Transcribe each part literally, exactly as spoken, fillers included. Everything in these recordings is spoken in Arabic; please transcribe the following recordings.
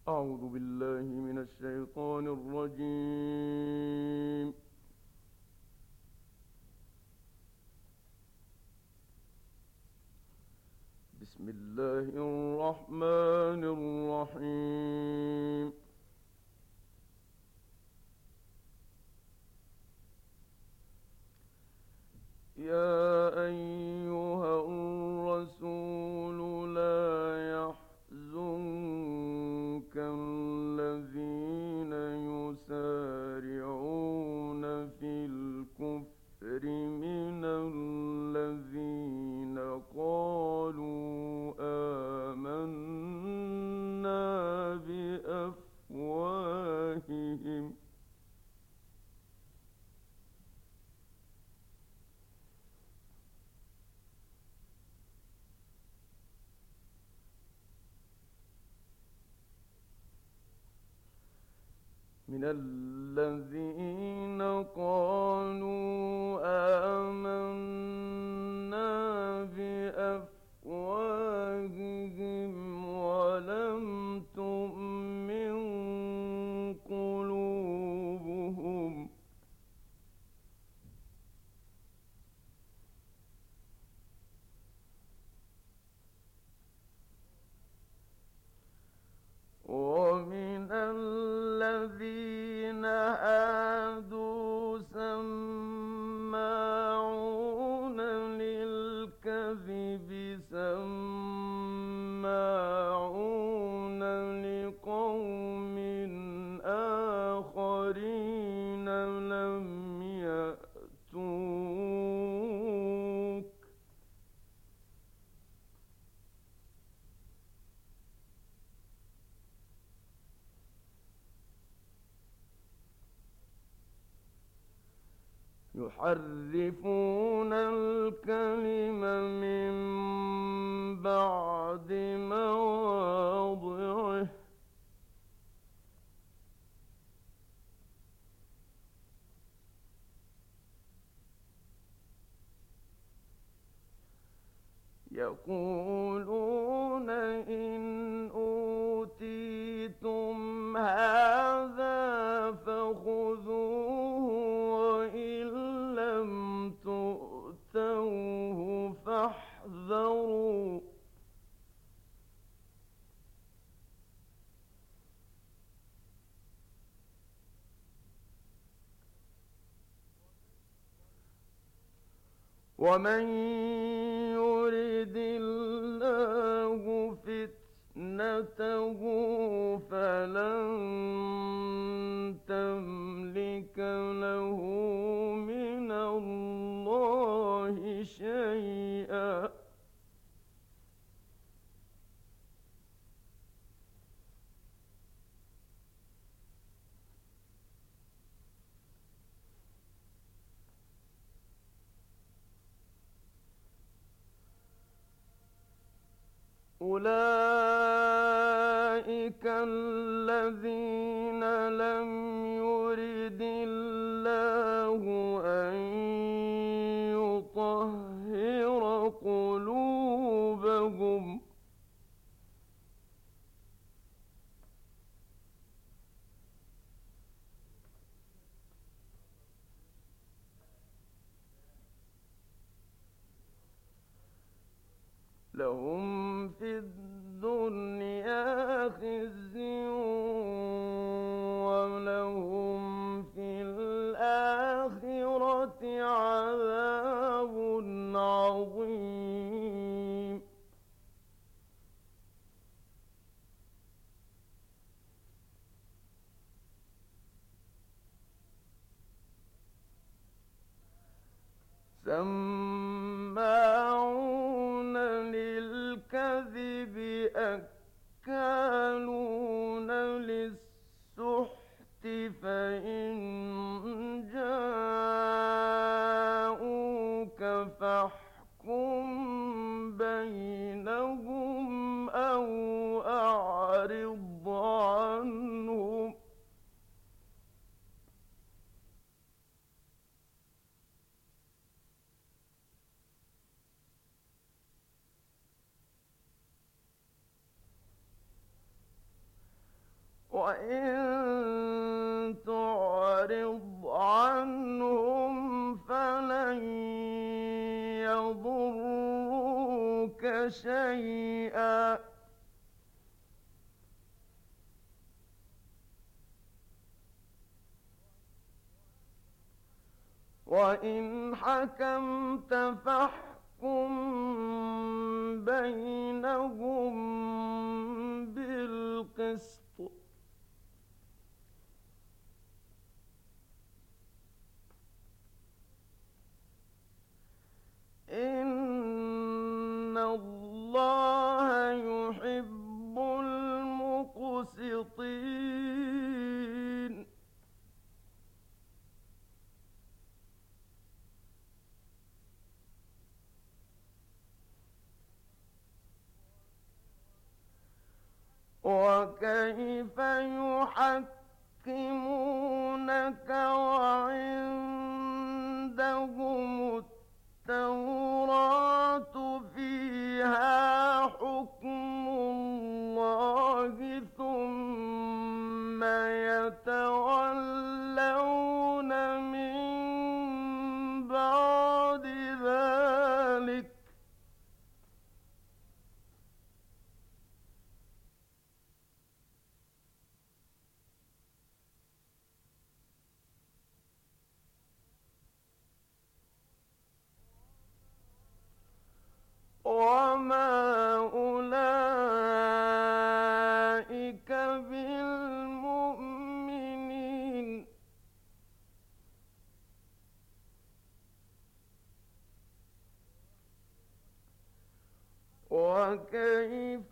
أعوذ بالله من الشيطان الرجيم. بسم الله الرحمن الرحيم. يا أيها الرسول لا يحزنك الذين يسارعون في الكفر من الذين قالوا آمنا بأفواههم من الذين قالوا آمنا بأفواههم ولم تؤمن قلوبهم ومن الذين هادوا سماعون للكذب سماعون لقوم آخرين لم يأتوك يحرفون الكلم من بعد مواضعه يقولون إن أوتيتم هذا فخذوه وإن لم تؤتوه فاحذروا ومن يرد الله فتنته فلن تملك له من الله شيئا أولئك الذين لم يرد الله أن يطهر قلوبهم لهم في الدنيا خزي ولهم في الآخرة عذاب عظيم سماعون للكذب أكالون للسحت فإن جاءوك فاحكم بينهم أو أعرض عنهم وَإِن تُعْرِضْ عَنْهُمْ فَلَن يَضُرُّوكَ شَيْئًا وَإِنْ حَكَمْتَ فَاحْكُم بَيْنَهُم بِالْقِسْطِ ۚ إِنَّ اللَّهَ يُحِبُّ الْمُقْسِطِينَ. وَكَيْفَ يُحَكِّمُونَكَ وَعِندَهُمُ التَّوْرَاةُ فِيهَا حُكْمُ اللَّهِ ثُمَّ يَتَوَلَّوْنَ مِن بَعْدِ ذَلِكَ ۚ وَمَا أُولَٰئِكَ بِالْمُؤْمِنِينَ. وَكَيْفَ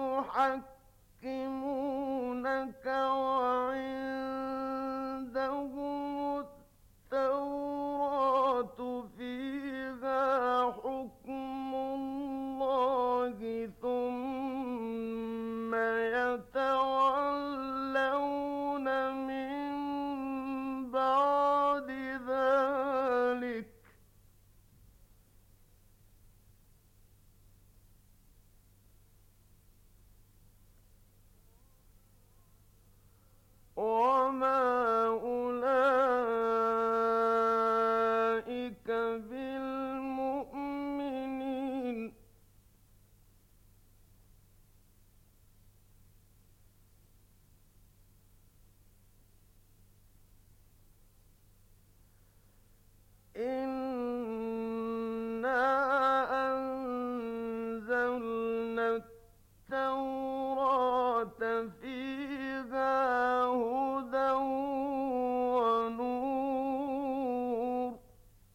يُحَكِّمُونَكَ وَعِندَهُمُ التَّوْرَاةُ فِيهَا حُكْمُ اللَّهِ ثُمَّ يَتَوَلَّوْنَ مِن بَعْدِ ذَلِكَ ۚ وَمَا أُولَٰئِكَ بِالْمُؤْمِنِينَ. إِنَّا أَنزَلْنَا التَّوْرَاةَ فِيهَا هُدًى وَنُورٌ ۚ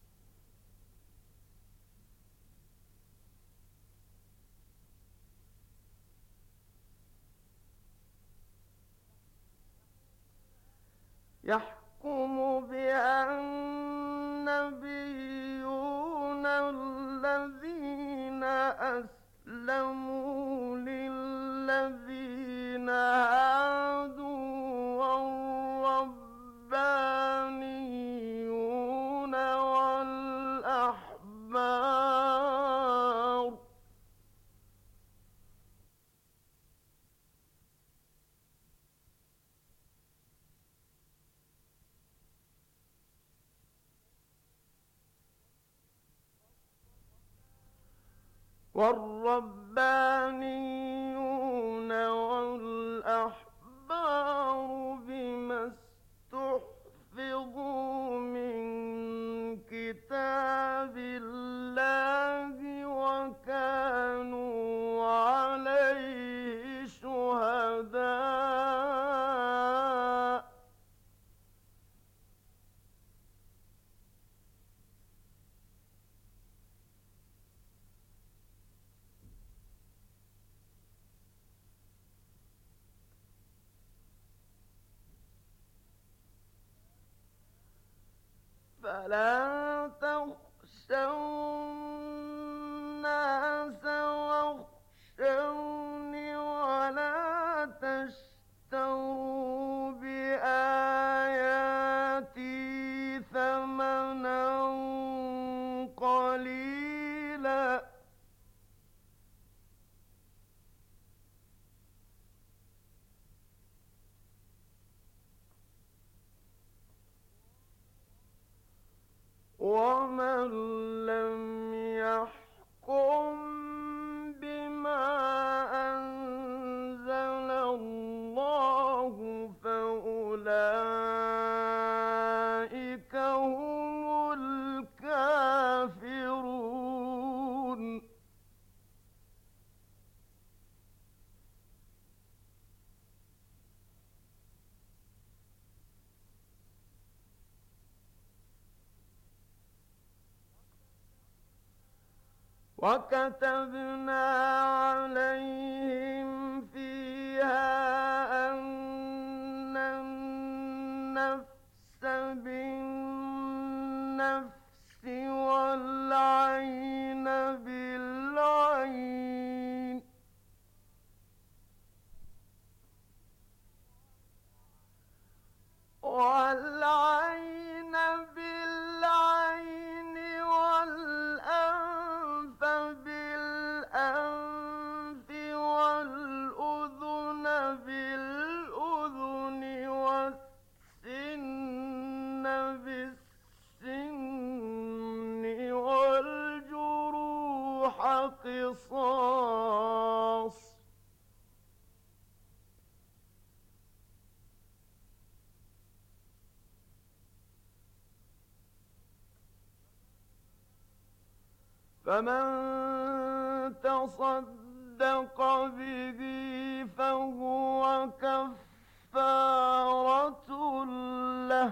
يَحْكُمُ بِهَا النَّبِيُّونَ الَّذِينَ أَسْلَمُوا لِلَّذِينَ هَادُوا وَالرَّبَّانِيُّونَ وَالْأَحْبَارُ والربانيون والأحبار بما استحفظوا من كتاب الله وكانوا عليه شهداء فلا تخشوا الناس واخشوني ولا تشتروا بآياتي ثمنا قليلا وكتبنا عليهم فيها أن النفس بالنفس والعين بالعين والعين بالعين والأنف بالأنف والأذن بالأذن والسن بالسن والجروح قصاص فمن تصدق به فهو كفارة له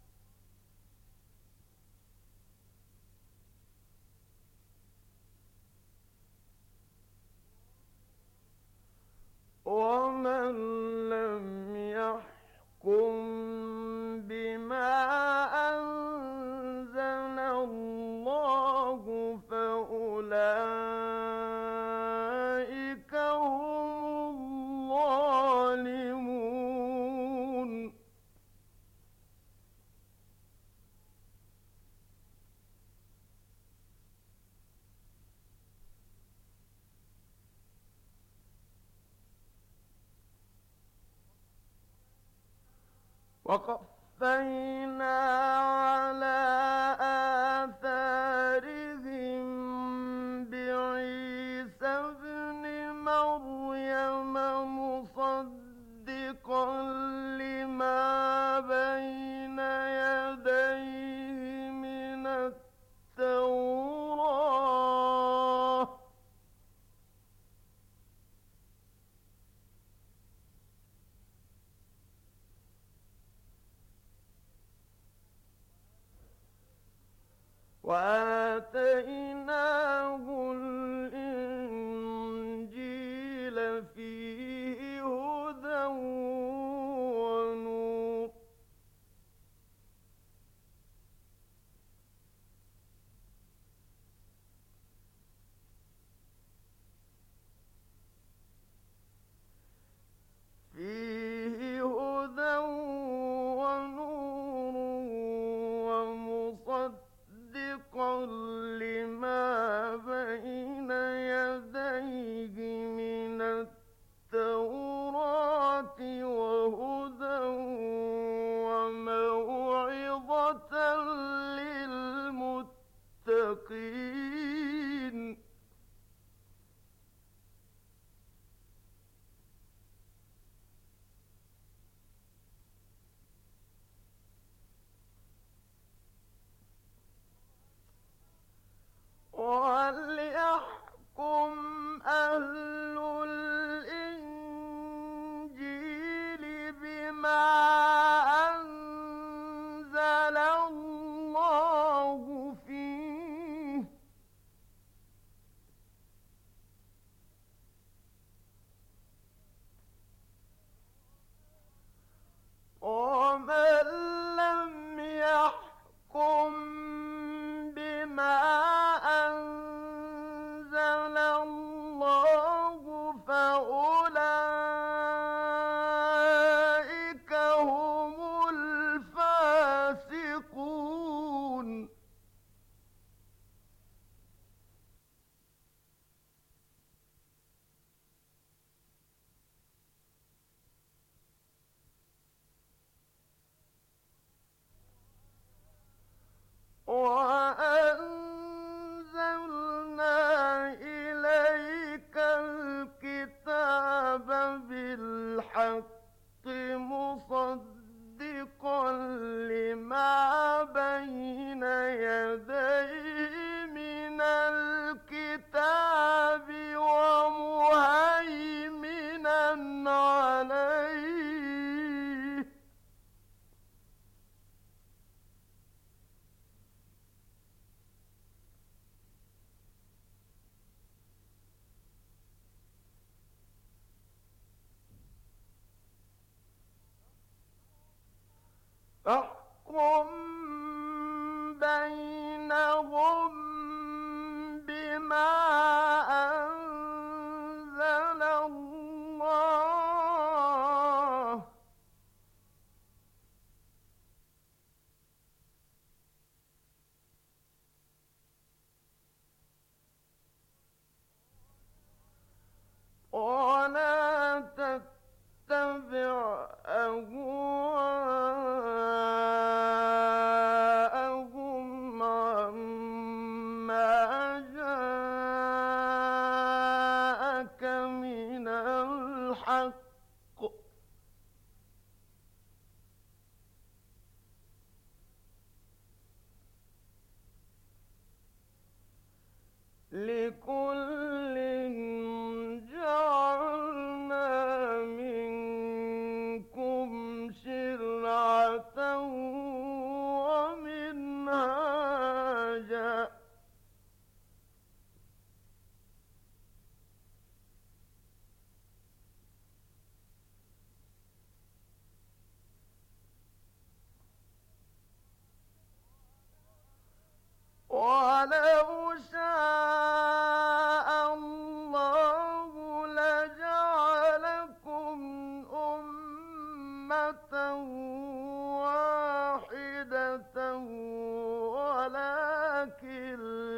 ومن لم يحكم بما أنزل الله فأولئك هم الظالمون وقفينا على آثارهم بعيسى ابن مريم مصدقا لما بين يديه من التوراة وآتيناه الإنجيل فيه هدى ونور فيه هدى ونور ومصدقا لما بين يديه من التوراة الحق لكل جعلنا منكم شرعة ومنهاجا ولو شاء الله لجعلكم أمة واحدة ولكن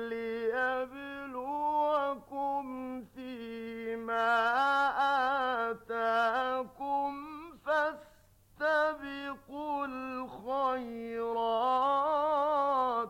ليبلوكم فيما آتاكم فاستبقوا الخيرات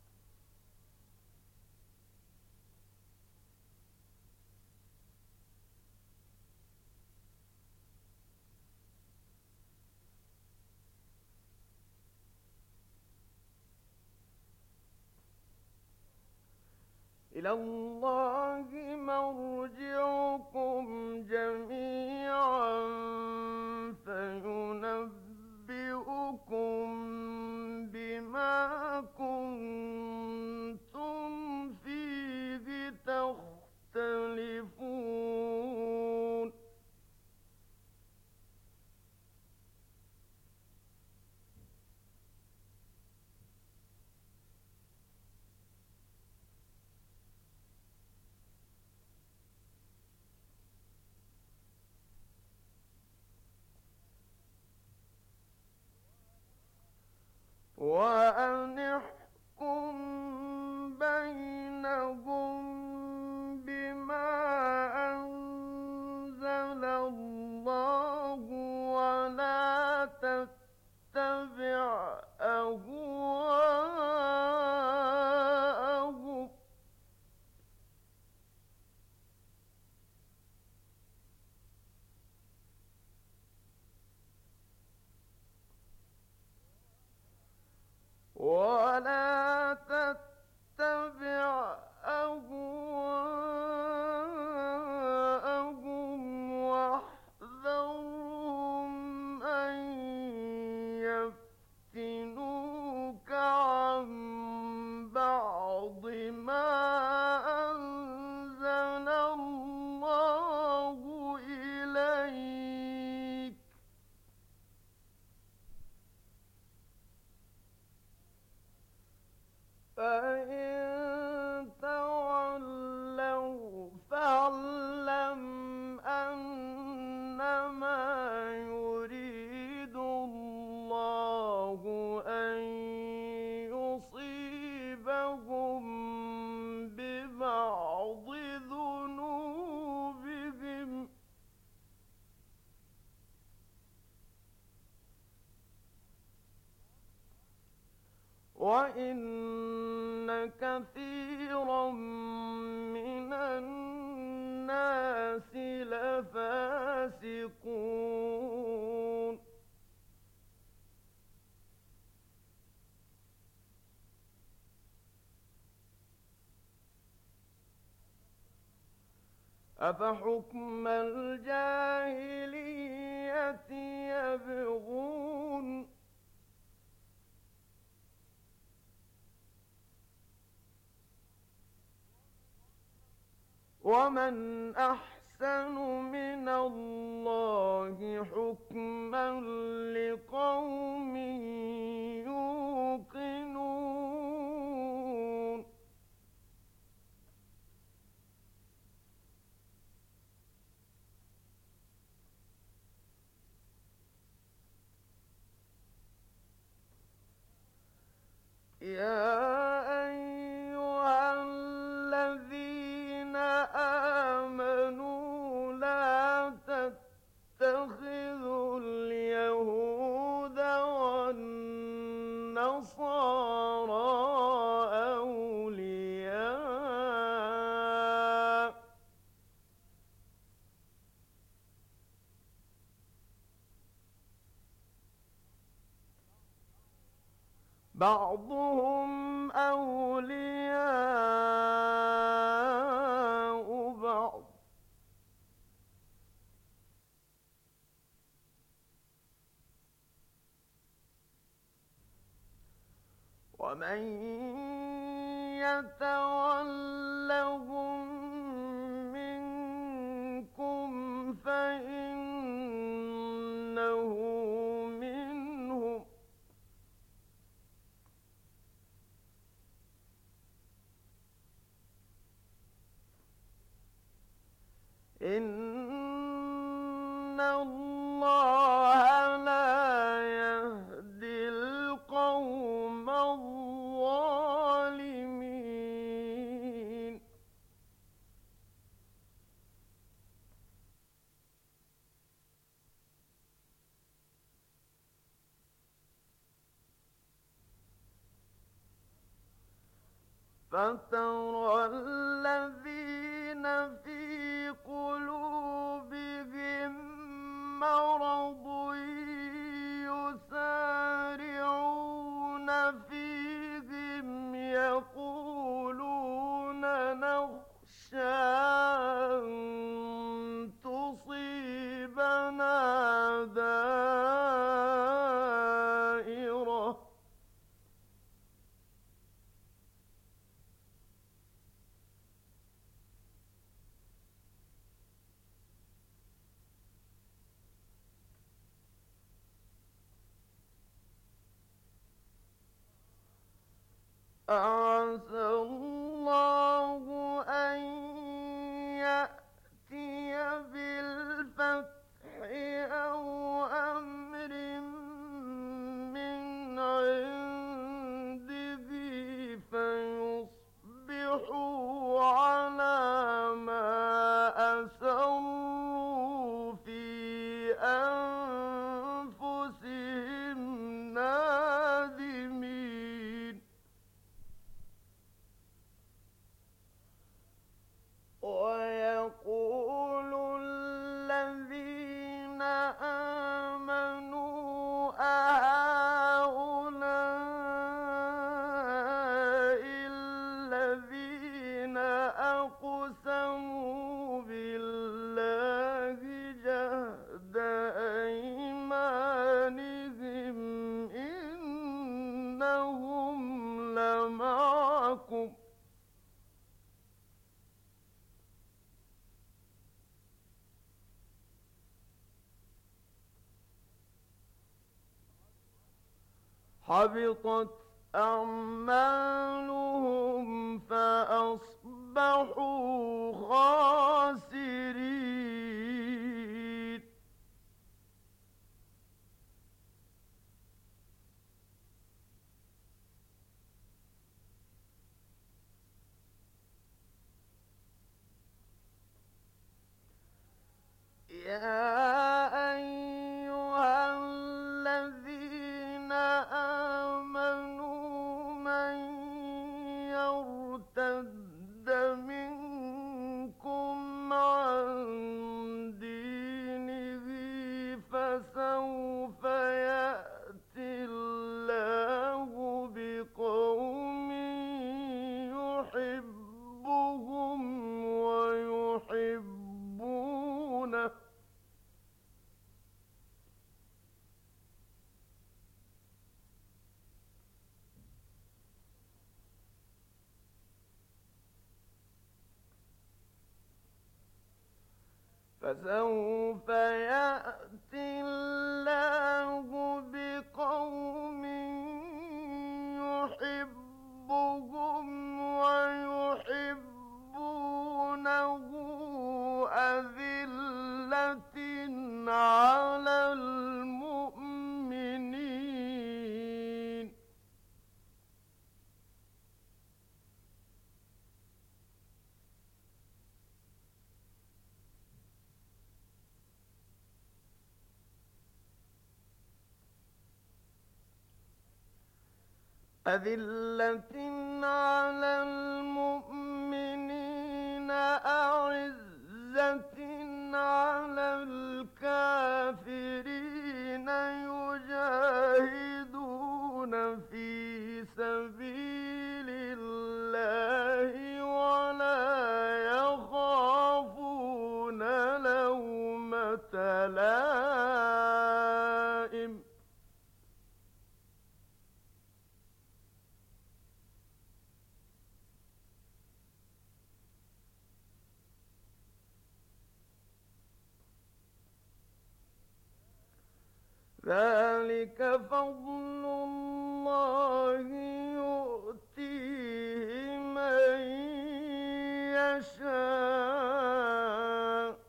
إلى الله مرجعكم جميعا فينبئكم بما كنتم فيه تختلفون وأن احكم بينهم بما أنزل الله ولا تتبع أهواءهم ولا تتبع أهواءهم واحذرهم أن يفتنوك عن بعض ما أنزل الله إليك فإن تولوا فاعلم أنما يريد الله أن يصيبهم ببعض ذنوبهم وإن كثيرا من الناس لفاسقون أفحكم الجاهلية يبغون ومن أحسن من الله حكما لقوم يوقنون يا أيها الذين آمنوا لا تتخذوا اليهود والنصارى بعضهم أولياء بعض ومن يتولهم منكم فإنه منهم إن الله لا يهدي القوم الظالمين فترى الذين في قلوبهم مرض يسارعون فيهم يقولون نخشى أن تصيبنا دائرة أعسى الله أن يأتي بالفتح أو أمر من عنده فيصبحوا على ما أسروا في أنفسهم نادمين ويقول الذين آمنوا أهؤلاء الذين أقسموا بالله جهد أيمانهم إنهم لمعكم حبطت أعمالهم فأصبحوا خاسرين يا أيها الذين آمنوا من يرتد منكم عن دينه فسوف يأتي الله بقوم يحبهم ويحبونه فسوف يأتي الله بقوم يحبهم ويحبونه أذلة على المؤمنين أذلة على المؤمنين أعزة على الكافرين يجاهدون في ذلك فضل الله يؤتيه من يشاء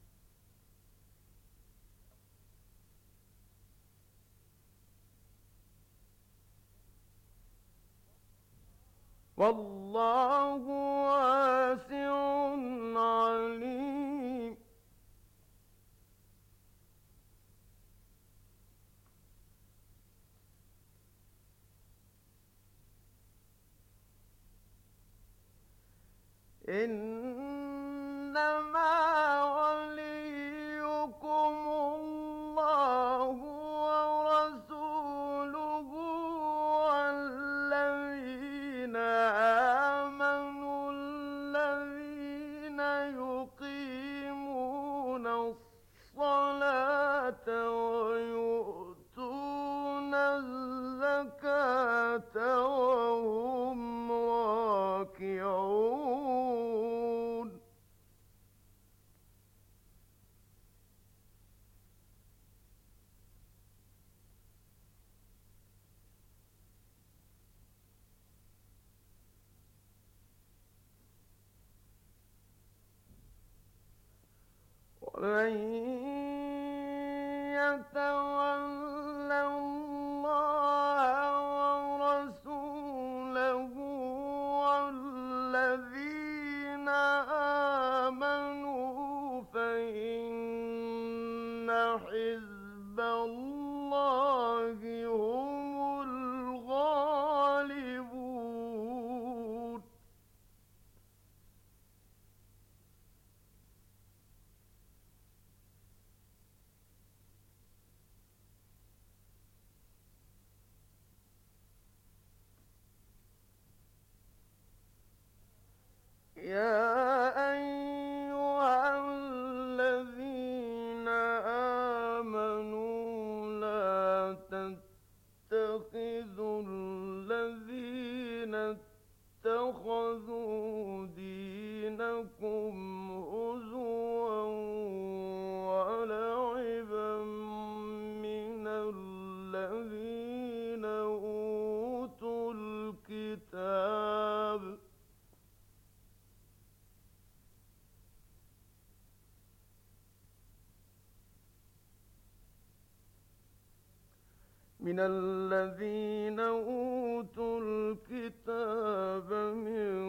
والله واسع عليم. إنما وليكم الله ورسوله والذين آمنوا الذين يقيمون الصلاة ويؤتون الزكاة وهم راكعون. ومن يتول الله ورسوله والذين آمنوا فإن حزب الله هم الغالبون. يا أيها الذين آمنوا لا تتخذوا الذين اتخذوا دينكم هزوا ولعبا من الذين أوتوا الكتاب من الذين أوتوا الكتاب من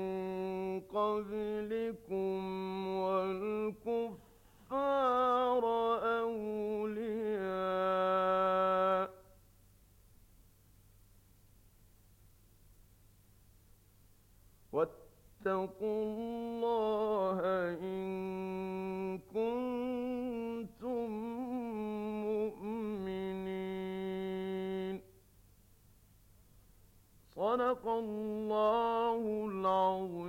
قبلكم والكفار أولياء واتقوا الله إن كنتم مؤمنين. صدق الله العظيم.